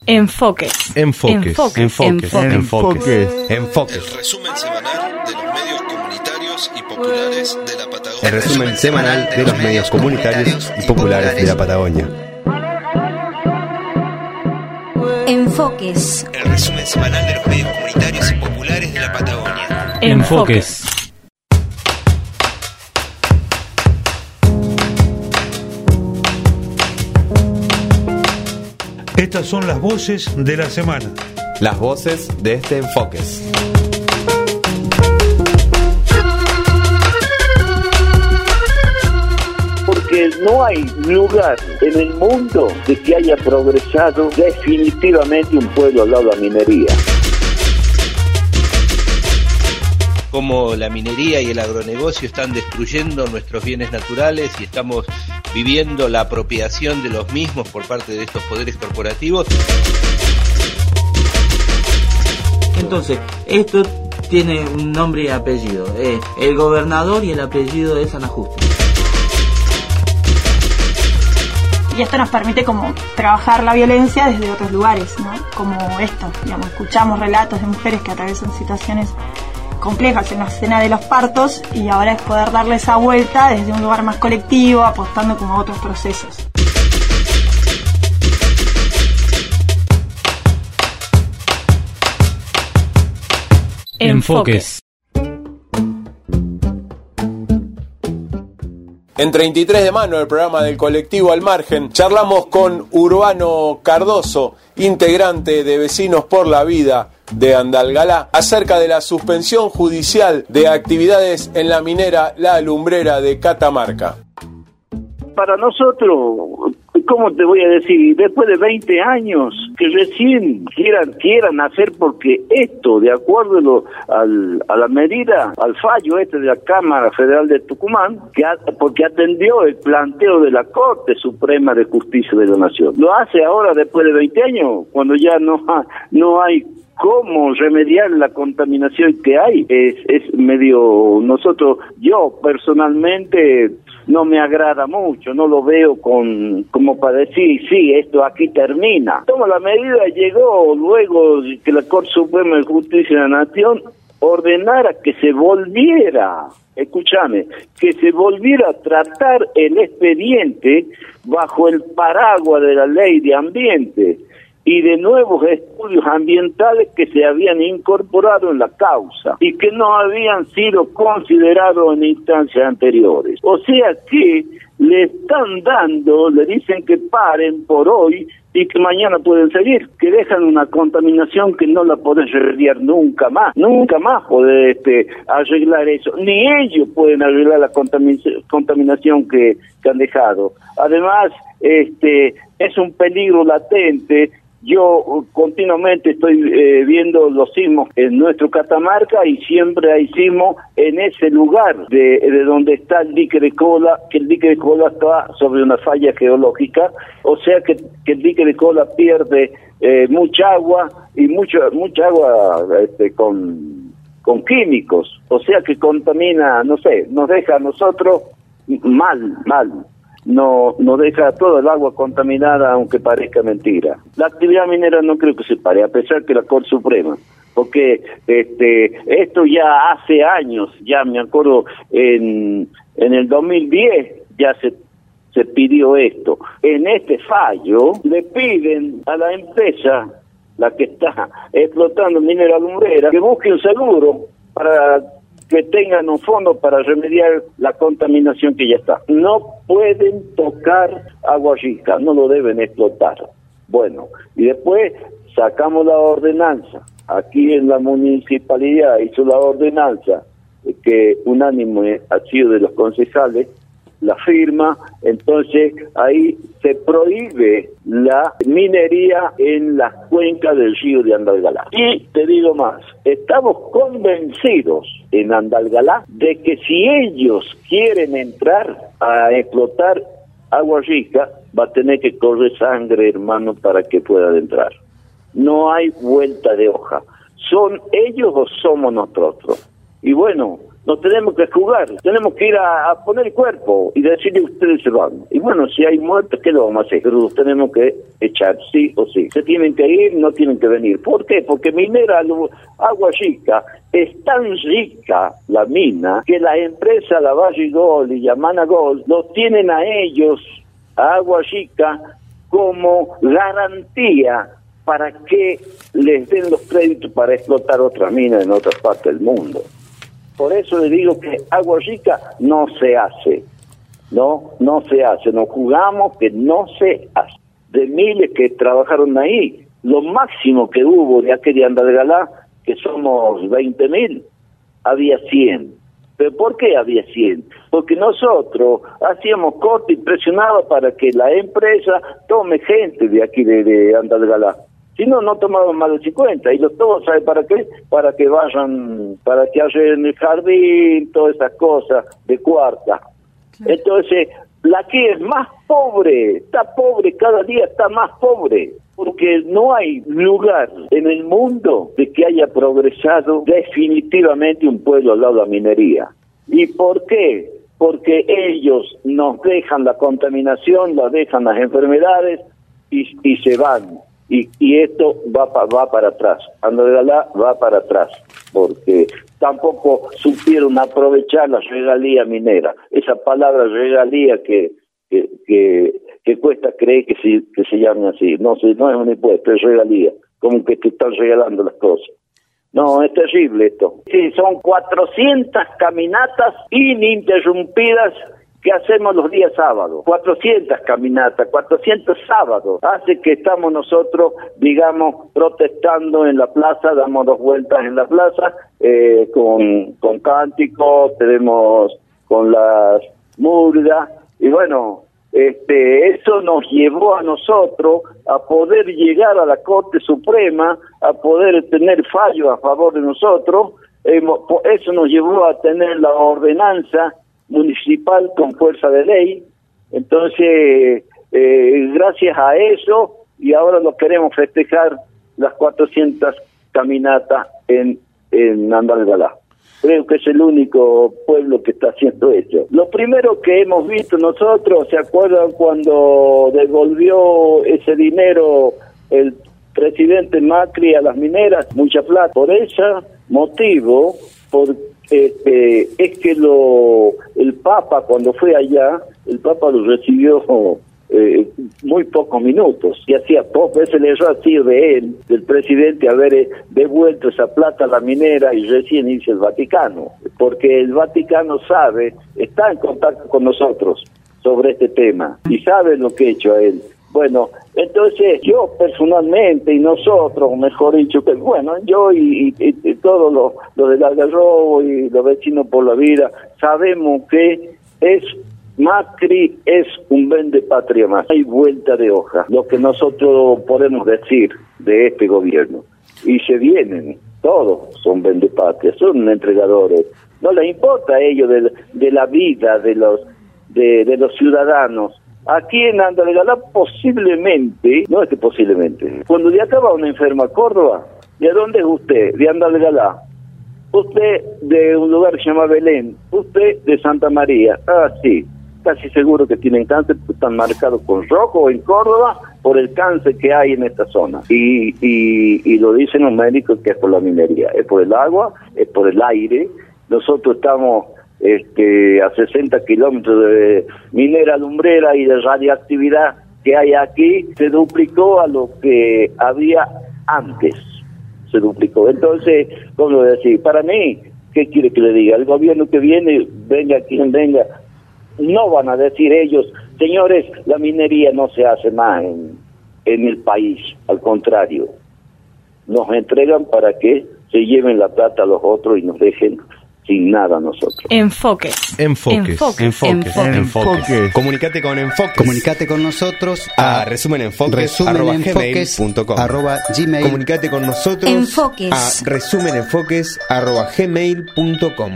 Enfoques. Enfoques. Enfoques. Enfoques. Enfoques. El resumen semanal de los medios comunitarios y populares de la Patagonia. El resumen semanal de los medios comunitarios y populares de la Patagonia. Enfoques. El resumen semanal de los medios comunitarios y populares de la Patagonia. Enfoques. Estas son las voces de la semana. Las voces de este Enfoques. Porque no hay lugar en el mundo de que haya progresado definitivamente un pueblo al lado de la minería. Cómo la minería y el agronegocio están destruyendo nuestros bienes naturales y estamos viviendo la apropiación de los mismos por parte de estos poderes corporativos. Entonces, esto tiene un nombre y apellido. Es el gobernador y el apellido de San Ajuste. Y esto nos permite como trabajar la violencia desde otros lugares, ¿no? Como esto, digamos, escuchamos relatos de mujeres que atraviesan situaciones complejas en la escena de los partos y ahora es poder darle esa vuelta desde un lugar más colectivo, apostando como a otros procesos. Enfoques. En 33 de mano, el programa del colectivo Al Margen, charlamos con Urbano Cardoso, integrante de Vecinos por la Vida de Andalgalá, acerca de la suspensión judicial de actividades en la minera La Lumbrera de Catamarca. Para nosotros, ¿cómo te voy a decir? Después de 20 años, que recién quieran hacer, porque esto, de acuerdo a la medida, al fallo de la Cámara Federal de Tucumán, porque atendió el planteo de la Corte Suprema de Justicia de la Nación. Lo hace ahora después de 20 años, cuando ya no hay cómo remediar la contaminación que hay. Es medio, yo personalmente no me agrada mucho, no lo veo como para decir, sí, esto aquí termina. Toma la medida, llegó luego que la Corte Suprema de Justicia de la Nación ordenara que se volviera, escúchame, que se volviera a tratar el expediente bajo el paraguas de la Ley de Ambiente y de nuevos estudios ambientales que se habían incorporado en la causa y que no habían sido considerados en instancias anteriores. O sea que le dicen que paren por hoy y que mañana pueden seguir, que dejan una contaminación que no la pueden remediar nunca más poder arreglar eso, ni ellos pueden arreglar la contaminación que han dejado. Además, es un peligro latente. Yo continuamente estoy viendo los sismos en nuestro Catamarca y siempre hay sismos en ese lugar de donde está el dique de Cola, que el dique de Cola está sobre una falla geológica, o sea que el dique de Cola pierde mucha agua y mucha agua con químicos, o sea que contamina, nos deja a nosotros mal. No deja toda el agua contaminada, aunque parezca mentira. La actividad minera no creo que se pare, a pesar que la Corte Suprema, porque esto ya hace años, ya me acuerdo en el 2010 ya se pidió esto. En este fallo le piden a la empresa, la que está explotando minera lumbrera, que busque un seguro para que tengan un fondo para remediar la contaminación que ya está. No pueden tocar Agua Rica, no lo deben explotar. Bueno, y después sacamos la ordenanza. Aquí en la municipalidad hizo la ordenanza que unánime ha sido de los concejales, la firma, entonces ahí se prohíbe la minería en las cuencas del río de Andalgalá. Y te digo más, estamos convencidos en Andalgalá de que si ellos quieren entrar a explotar Agua Rica, va a tener que correr sangre, hermano, para que puedan entrar. No hay vuelta de hoja. ¿Son ellos o somos nosotros? Y bueno, nos tenemos que jugar, tenemos que ir a poner el cuerpo y decirle ustedes se van. Y bueno, si hay muertos, ¿qué lo vamos a hacer? Pero los tenemos que echar, sí o sí. Se tienen que ir, no tienen que venir. ¿Por qué? Porque Minera Agua Chica es tan rica la mina que la empresa Lavalle Gold y Yamana Gold los tienen a ellos, a Agua Chica, como garantía para que les den los créditos para explotar otras minas en otras partes del mundo. Por eso le digo que Agua Chica no se hace, no se hace, nos jugamos que no se hace. De miles que trabajaron ahí, lo máximo que hubo de aquel de Andalgalá, que somos 20.000, había 100. ¿Pero por qué había 100? Porque nosotros hacíamos corte y presionaba para que la empresa tome gente de aquí de Andalgalá. Si no, no tomaban más de 50. Y los todos, ¿sabe para qué? Para que vayan, para que haya en el jardín, todas esas cosas de cuarta. Claro. Entonces, la que es más pobre, está pobre, cada día está más pobre. Porque no hay lugar en el mundo de que haya progresado definitivamente un pueblo al lado de la minería. ¿Y por qué? Porque ellos nos dejan la contaminación, nos dejan las enfermedades y se van. Y esto va para atrás. Andalgalá va para atrás, porque tampoco supieron aprovechar la regalía minera. Esa palabra regalía que cuesta creer que se llame así. No es un impuesto, es regalía. Como que te están regalando las cosas. No, es terrible esto. Sí, son 400 caminatas ininterrumpidas que hacemos los días sábados. 400 caminatas, 400 sábados. Hace que estamos nosotros, digamos, protestando en la plaza, damos 2 vueltas en la plaza, con cánticos, tenemos con las murgas, y bueno, eso nos llevó a nosotros a poder llegar a la Corte Suprema, a poder tener fallo a favor de nosotros. Eso nos llevó a tener la ordenanza municipal con fuerza de ley. Entonces, gracias a eso, y ahora lo queremos festejar, las 400 caminatas en Andalgalá. Creo que es el único pueblo que está haciendo eso. Lo primero que hemos visto nosotros, ¿se acuerdan cuando devolvió ese dinero el presidente Macri a las mineras? Mucha plata. Por ese motivo, es que el Papa, cuando fue allá, el Papa lo recibió muy pocos minutos, y hacía poco. Ese le error así de él, del presidente, haber devuelto esa plata a la minera y recién irse el Vaticano, porque el Vaticano sabe, está en contacto con nosotros sobre este tema, y sabe lo que he hecho a él. Bueno, entonces yo personalmente, y nosotros, mejor dicho, que bueno, yo y todos los del Algarrobo y los vecinos por la vida, sabemos que Macri es un vendepatria más. Hay vuelta de hoja, lo que nosotros podemos decir de este gobierno. Y se vienen, todos son vendepatrias, son entregadores. No les importa a ellos de la vida de los ciudadanos. Aquí en Andalgalá posiblemente, no es que posiblemente, cuando de acá va una enferma a Córdoba, ¿de dónde es usted? De Andalgalá. Usted de un lugar que se llama Belén, usted de Santa María. Ah, sí, casi seguro que tienen cáncer, están marcados con rojo en Córdoba por el cáncer que hay en esta zona. Y lo dicen los médicos que es por la minería, es por el agua, es por el aire. Nosotros estamos a 60 kilómetros de minera lumbrera y de radiactividad que hay aquí, se duplicó a lo que había antes, se duplicó. Entonces, ¿cómo decir? Para mí, ¿qué quiere que le diga? El gobierno que viene, venga quien venga, no van a decir ellos, señores, la minería no se hace más en el país, al contrario, nos entregan para que se lleven la plata a los otros y nos dejen sin nada a nosotros. Enfoques. Comunicate con Enfoques. Comunicate con nosotros a resumenenfoques@gmail.com. Comunicate con nosotros Enfoques. a resumenenfoques@gmail.com.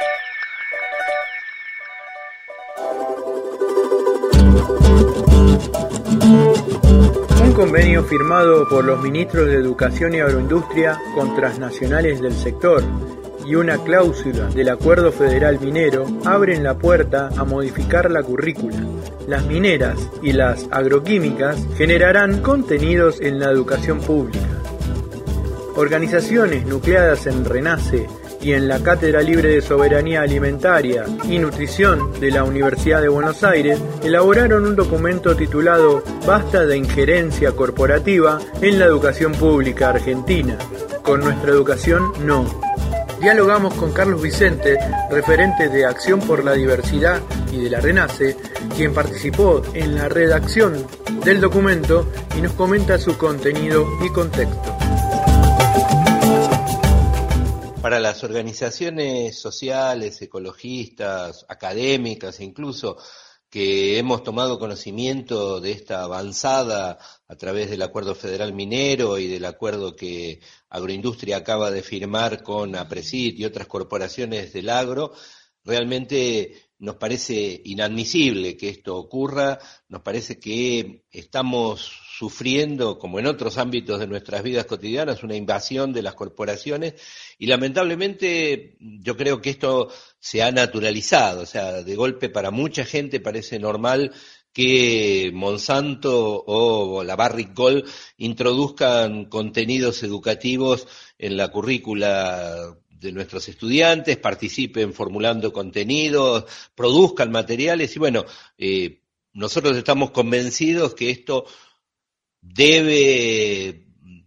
Un convenio firmado por los ministros de Educación y Agroindustria con transnacionales del sector y una cláusula del Acuerdo Federal Minero abren la puerta a modificar la currícula. Las mineras y las agroquímicas generarán contenidos en la educación pública. Organizaciones nucleadas en RENACE y en la Cátedra Libre de Soberanía Alimentaria y Nutrición de la Universidad de Buenos Aires elaboraron un documento titulado Basta de injerencia corporativa en la educación pública argentina. Con nuestra educación, no. Dialogamos con Carlos Vicente, referente de Acción por la Diversidad y de la RENACE, quien participó en la redacción del documento y nos comenta su contenido y contexto. Para las organizaciones sociales, ecologistas, académicas incluso, que hemos tomado conocimiento de esta avanzada a través del Acuerdo Federal Minero y del acuerdo que Agroindustria acaba de firmar con APRESID y otras corporaciones del agro, realmente nos parece inadmisible que esto ocurra, nos parece que estamos sufriendo, como en otros ámbitos de nuestras vidas cotidianas, una invasión de las corporaciones y lamentablemente yo creo que esto se ha naturalizado, o sea, de golpe para mucha gente parece normal que Monsanto o la Barrick Gold introduzcan contenidos educativos en la currícula de nuestros estudiantes, participen formulando contenidos, produzcan materiales y bueno, nosotros estamos convencidos que esto debe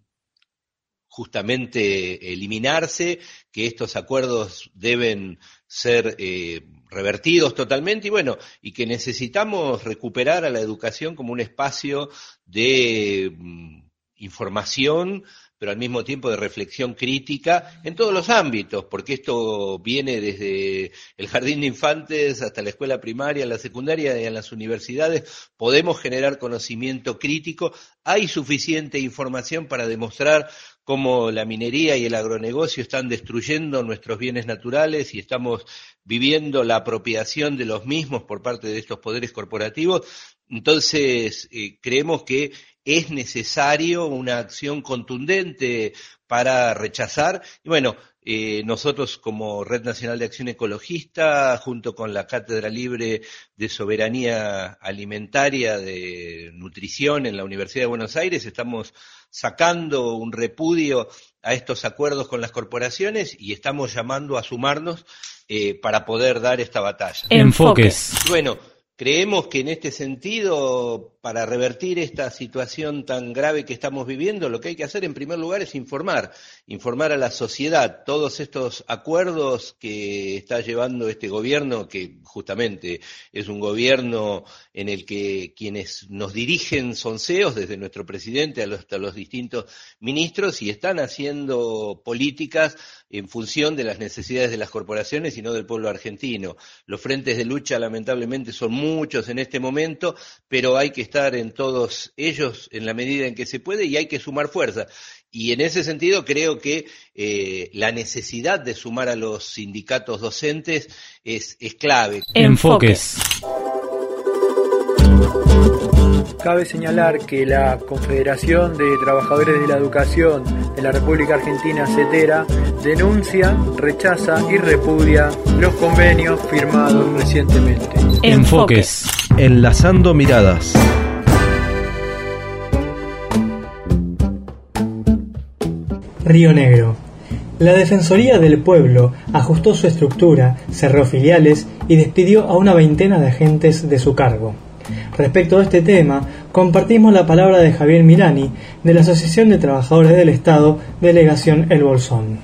justamente eliminarse, que estos acuerdos deben ser revertidos totalmente y bueno, y que necesitamos recuperar a la educación como un espacio de información, pero al mismo tiempo de reflexión crítica en todos los ámbitos, porque esto viene desde el jardín de infantes hasta la escuela primaria, la secundaria y en las universidades. Podemos generar conocimiento crítico, hay suficiente información para demostrar cómo la minería y el agronegocio están destruyendo nuestros bienes naturales y estamos viviendo la apropiación de los mismos por parte de estos poderes corporativos. Entonces, creemos que es necesario una acción contundente para rechazar. Y bueno, nosotros como Red Nacional de Acción Ecologista, junto con la Cátedra Libre de Soberanía Alimentaria de Nutrición en la Universidad de Buenos Aires, estamos sacando un repudio a estos acuerdos con las corporaciones y estamos llamando a sumarnos para poder dar esta batalla. Enfoques. Bueno, creemos que en este sentido, para revertir esta situación tan grave que estamos viviendo, lo que hay que hacer en primer lugar es informar a la sociedad. Todos estos acuerdos que está llevando este gobierno, que justamente es un gobierno en el que quienes nos dirigen son CEOs, desde nuestro presidente hasta los distintos ministros, y están haciendo políticas en función de las necesidades de las corporaciones y no del pueblo argentino. Los frentes de lucha lamentablemente son muchos en este momento, pero hay que estar en todos ellos en la medida en que se puede y hay que sumar fuerza. Y en ese sentido creo que la necesidad de sumar a los sindicatos docentes es clave. Enfoques. Cabe señalar que la Confederación de Trabajadores de la Educación de la República Argentina, CETERA, denuncia, rechaza y repudia los convenios firmados recientemente. Enfoques. Enlazando miradas. Río Negro. La Defensoría del Pueblo ajustó su estructura, cerró filiales y despidió a una veintena de agentes de su cargo. Respecto a este tema, compartimos la palabra de Javier Milani, de la Asociación de Trabajadores del Estado, Delegación El Bolsón.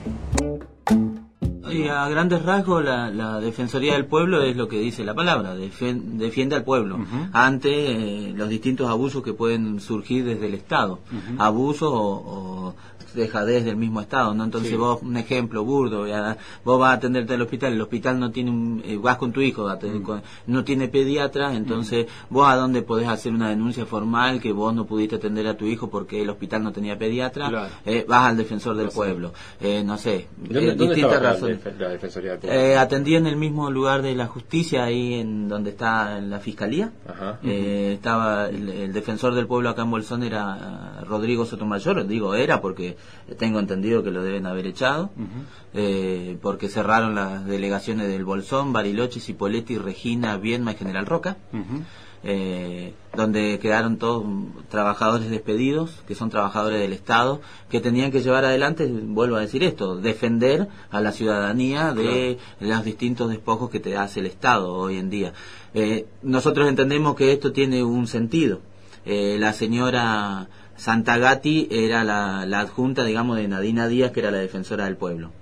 Y a grandes rasgos, la Defensoría del Pueblo es lo que dice la palabra, defiende al pueblo ante los distintos abusos que pueden surgir desde el Estado, abusos o dejadez del mismo Estado, ¿no? Entonces vos, un ejemplo burdo, vos vas a atenderte al hospital, el hospital no tiene vas con tu hijo, no tiene pediatra, entonces vos a dónde podés hacer una denuncia formal que vos no pudiste atender a tu hijo porque el hospital no tenía pediatra, claro. Vas al defensor del pueblo, no sé, distintas razones. La Defensoría del Pueblo? Atendí en el mismo lugar de la justicia, ahí en donde está la fiscalía. Estaba el defensor del pueblo acá en Bolsón, era Rodrigo Sotomayor, digo era porque tengo entendido que lo deben haber echado, porque cerraron las delegaciones del Bolsón, Bariloche, Cipolletti, Regina, Viedma y General Roca, donde quedaron todos trabajadores despedidos, que son trabajadores del Estado, que tenían que llevar adelante, vuelvo a decir esto, defender a la ciudadanía de los distintos despojos que te hace el Estado hoy en día. Nosotros entendemos que esto tiene un sentido. La señora Santagati era la adjunta, digamos, de Nadina Díaz, que era la defensora del pueblo.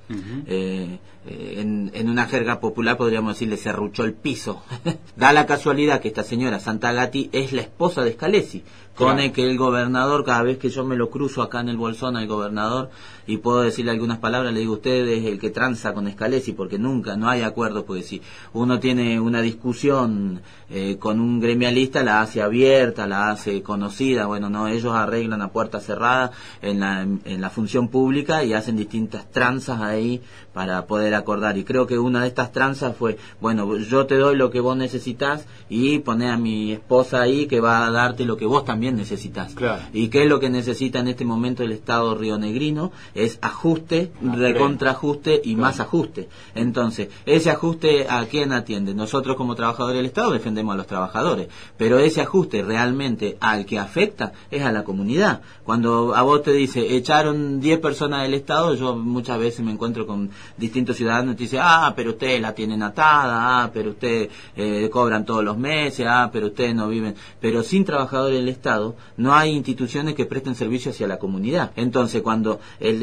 En una jerga popular podríamos decir, le serruchó el piso. Da la casualidad que esta señora Santagati es la esposa de Scalesi, con el que el gobernador, cada vez que yo me lo cruzo acá en el Bolsón al gobernador y puedo decirle algunas palabras, le digo, usted es el que tranza con Scalesi, porque nunca, no hay acuerdo, porque si uno tiene una discusión con un gremialista, la hace abierta, la hace conocida. Bueno, no, ellos arreglan a puerta cerrada en la función pública y hacen distintas tranzas ahí para poder acordar, y creo que una de estas tranzas fue, bueno, yo te doy lo que vos necesitas y poné a mi esposa ahí que va a darte lo que vos también necesitas. ¿Y qué es lo que necesita en este momento el Estado rionegrino? Es ajuste, recontraajuste y más ajuste. Entonces, ese ajuste, ¿a quién atiende? Nosotros como trabajadores del Estado defendemos a los trabajadores, pero ese ajuste realmente al que afecta es a la comunidad. Cuando a vos te dice, echaron 10 personas del Estado, yo muchas veces me encuentro con distintos ciudadanos y te dicen, pero ustedes la tienen atada, pero ustedes cobran todos los meses, pero ustedes no viven. Pero sin trabajadores del Estado no hay instituciones que presten servicio hacia la comunidad. Entonces, cuando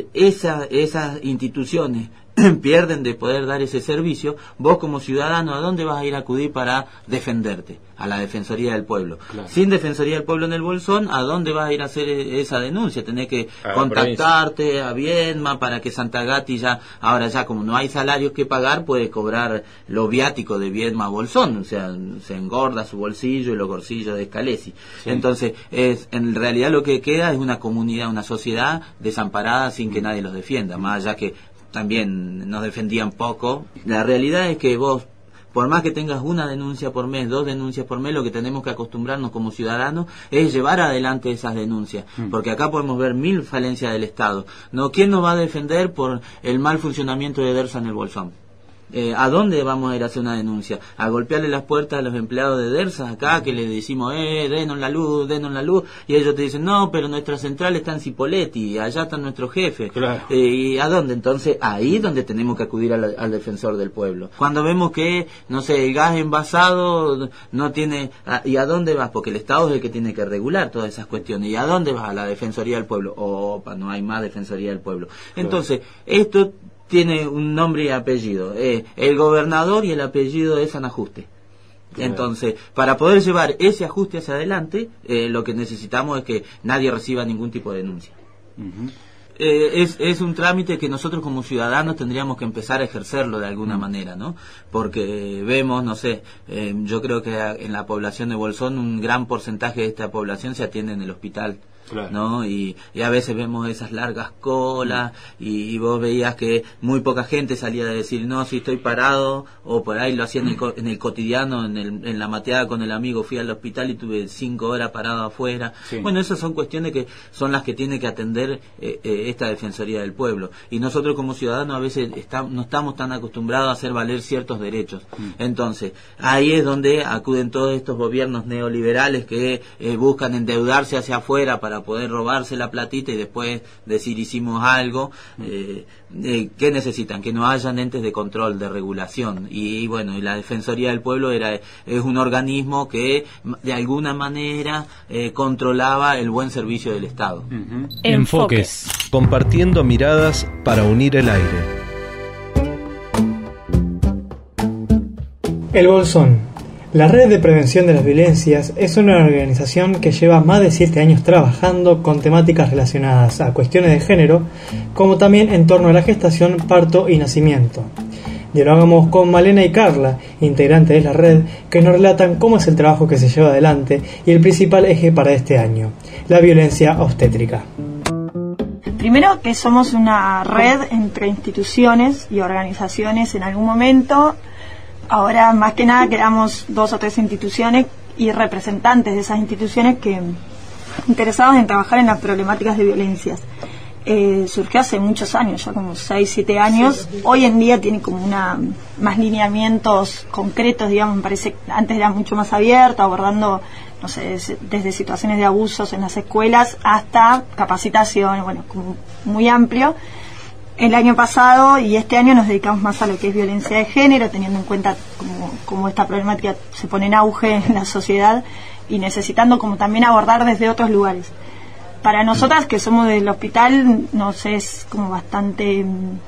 esas instituciones pierden de poder dar ese servicio, vos como ciudadano, ¿a dónde vas a ir a acudir para defenderte? A la Defensoría del Pueblo. Sin Defensoría del Pueblo en el Bolsón, ¿a dónde vas a ir a hacer esa denuncia? Tenés que contactarte a Viedma para que Santagati ahora ya como no hay salarios que pagar, puede cobrar lo viático de Viedma a Bolsón, o sea, se engorda su bolsillo y los bolsillos de Scalesi. Entonces, en realidad lo que queda es una comunidad, una sociedad desamparada sin que nadie los defienda, más allá que también nos defendían poco. La realidad es que vos, por más que tengas una denuncia por mes, 2 denuncias por mes, lo que tenemos que acostumbrarnos como ciudadanos es llevar adelante esas denuncias, porque acá podemos ver 1000 falencias del Estado. No, ¿quién nos va a defender por el mal funcionamiento de DERSA en el Bolsón? ¿A dónde vamos a ir a hacer una denuncia? ¿A golpearle las puertas a los empleados de DERSA acá, que les decimos, denos la luz, y ellos te dicen, no, pero nuestra central está en Cipolletti, allá está nuestro jefe? ¿Y a dónde? Entonces, ahí es donde tenemos que acudir al defensor del pueblo. Cuando vemos que, no sé, el gas envasado no tiene, ¿y a dónde vas? Porque el Estado es el que tiene que regular todas esas cuestiones. ¿Y a dónde vas? A la Defensoría del Pueblo. No hay más Defensoría del Pueblo. Entonces, esto tiene un nombre y apellido, el gobernador, y el apellido es San Ajuste. Entonces, para poder llevar ese ajuste hacia adelante, lo que necesitamos es que nadie reciba ningún tipo de denuncia. Es un trámite que nosotros como ciudadanos tendríamos que empezar a ejercerlo de alguna manera, ¿no? Porque vemos, no sé, yo creo que en la población de Bolsón un gran porcentaje de esta población se atiende en el hospital. ¿No? Y a veces vemos esas largas colas y vos veías que muy poca gente salía a decir, no, si estoy parado, o por ahí lo hacía en el cotidiano, en la mateada con el amigo, fui al hospital y tuve 5 horas parado afuera. Bueno, esas son cuestiones que son las que tiene que atender esta Defensoría del Pueblo, y nosotros como ciudadanos a veces no estamos tan acostumbrados a hacer valer ciertos derechos. Entonces, ahí es donde acuden todos estos gobiernos neoliberales que buscan endeudarse hacia afuera para poder robarse la platita y después decir hicimos algo. ¿Qué necesitan? Que no hayan entes de control, de regulación, y bueno, y la Defensoría del Pueblo es un organismo que de alguna manera controlaba el buen servicio del Estado. Enfoques, compartiendo miradas para unir el aire. El Bolsón. La Red de Prevención de las Violencias es una organización que lleva más de 7 años trabajando con temáticas relacionadas a cuestiones de género, como también en torno a la gestación, parto y nacimiento. Dialogamos con Malena y Carla, integrantes de la red, que nos relatan cómo es el trabajo que se lleva adelante y el principal eje para este año, la violencia obstétrica. Primero, que somos una red entre instituciones y organizaciones en algún momento. Ahora, más que nada, quedamos 2 o 3 instituciones y representantes de esas instituciones que interesados en trabajar en las problemáticas de violencias. surgió hace muchos años, ya como 6, 7 años. Sí. Hoy en día tiene como más lineamientos concretos, digamos. Me parece que antes era mucho más abierto, abordando, no sé, desde situaciones de abusos en las escuelas hasta capacitación, bueno, como muy amplio. El año pasado y este año nos dedicamos más a lo que es violencia de género, teniendo en cuenta como esta problemática se pone en auge en la sociedad y necesitando como también abordar desde otros lugares. Para nosotras que somos del hospital, no sé, es como bastante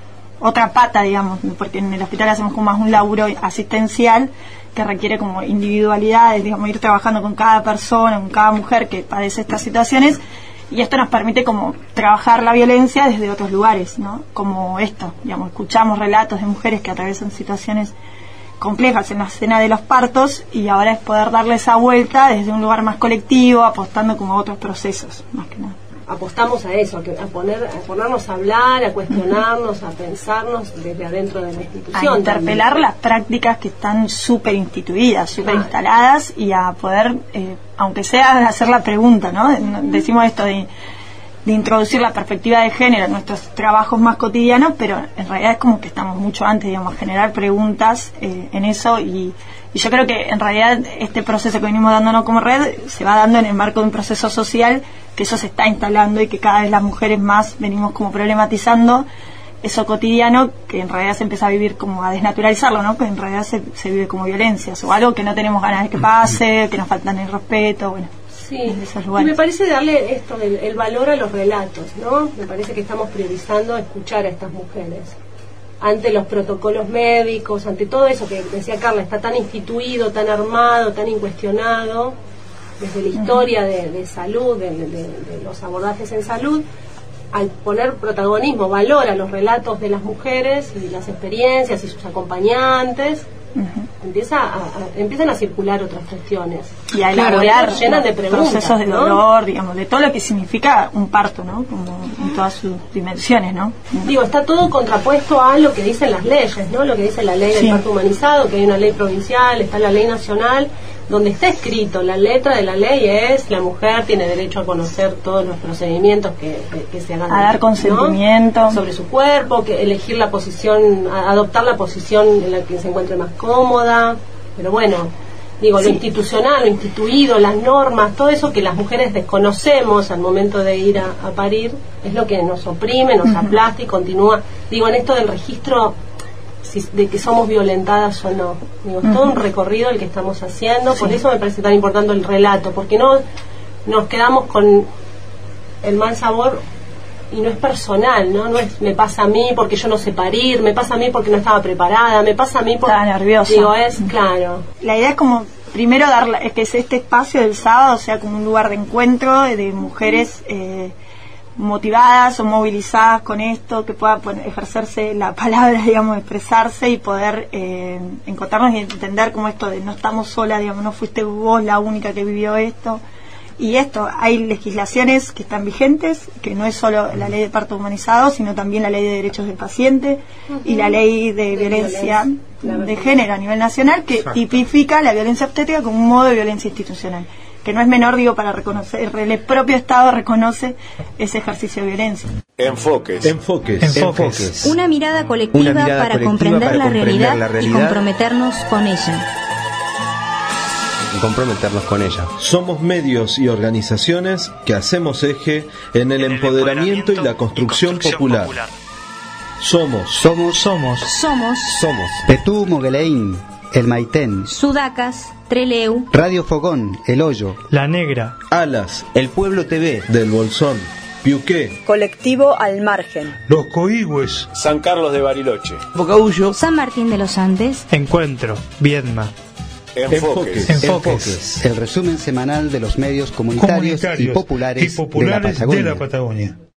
otra pata, digamos, porque en el hospital hacemos como más un laburo asistencial que requiere como individualidades, digamos, ir trabajando con cada persona, con cada mujer que padece estas situaciones, y esto nos permite como trabajar la violencia desde otros lugares, ¿no? Como esto, digamos, escuchamos relatos de mujeres que atraviesan situaciones complejas en la escena de los partos, y ahora es poder darle esa vuelta desde un lugar más colectivo, apostando como a otros procesos, más que nada. Apostamos a eso, a ponernos a hablar, a cuestionarnos, a pensarnos desde adentro de la institución. A interpelar también las prácticas que están súper instituidas, súper instaladas, y a poder, aunque sea hacer la pregunta, ¿no? Decimos esto de introducir la perspectiva de género en nuestros trabajos más cotidianos, pero en realidad es como que estamos mucho antes, digamos, generar preguntas en eso, y yo creo que en realidad este proceso que venimos dándonos como red se va dando en el marco de un proceso social que eso se está instalando y que cada vez las mujeres más venimos como problematizando eso cotidiano, que en realidad se empieza a vivir como a desnaturalizarlo, ¿no? Que en realidad se vive como violencias o algo que no tenemos ganas de que pase, que nos faltan el respeto, bueno. Sí, y me parece darle esto, el valor a los relatos, ¿no? Me parece que estamos priorizando escuchar a estas mujeres ante los protocolos médicos, ante todo eso que decía Carla, está tan instituido, tan armado, tan incuestionado, desde la historia de salud, de los abordajes en salud. Al poner protagonismo, valor a los relatos de las mujeres y las experiencias y sus acompañantes, empiezan a circular otras cuestiones y a elaborar llenas de preguntas, procesos de ¿no? dolor, digamos, de todo lo que significa un parto, ¿no? Como en todas sus dimensiones, ¿no? Digo, está todo contrapuesto a lo que dicen las leyes, ¿no? Lo que dice la ley del parto humanizado, que hay una ley provincial, está la ley nacional, donde está escrito, la letra de la ley es: la mujer tiene derecho a conocer todos los procedimientos que se hagan, a dar consentimiento, ¿no? Sobre su cuerpo, que elegir la posición, adoptar la posición en la que se encuentre más cómoda. Pero bueno, digo, lo institucional, lo instituido, las normas, todo eso que las mujeres desconocemos al momento de ir a parir, es lo que nos oprime, nos aplasta y continúa. Digo, en esto del registro de que somos violentadas o no. Digo, es todo un recorrido el que estamos haciendo, por eso me parece tan importante el relato, porque no nos quedamos con el mal sabor y no es personal, no es me pasa a mí porque yo no sé parir, me pasa a mí porque no estaba preparada, me pasa a mí porque estaba nerviosa. Digo, es claro. La idea es como primero es que este espacio del sábado sea como un lugar de encuentro de mujeres motivadas o movilizadas con esto, que pueda ejercerse la palabra, digamos, expresarse y poder encontrarnos y entender como esto de no estamos solas, digamos, no fuiste vos la única que vivió esto. Y esto, hay legislaciones que están vigentes, que no es solo la ley de parto humanizado, sino también la ley de derechos del paciente y la ley de violencia de género a nivel nacional, que tipifica la violencia obstétrica como un modo de violencia institucional, que no es menor, digo, para reconocer, el propio Estado reconoce ese ejercicio de violencia. Enfoques. Una mirada colectiva, para comprender la realidad y comprometernos con ella. Somos medios y organizaciones que hacemos eje en el empoderamiento y la construcción popular. Somos Petú Mogueleín, El Maitén, Sudacas, Treleu, Radio Fogón, El Hoyo, La Negra, Alas, El Pueblo TV, Del Bolsón, Piuqué, Colectivo Al Margen, Los Coigües, San Carlos de Bariloche, Bocaullo, San Martín de los Andes, Encuentro, Viedma. Enfoques. El resumen semanal de los medios comunitarios y populares de la Patagonia.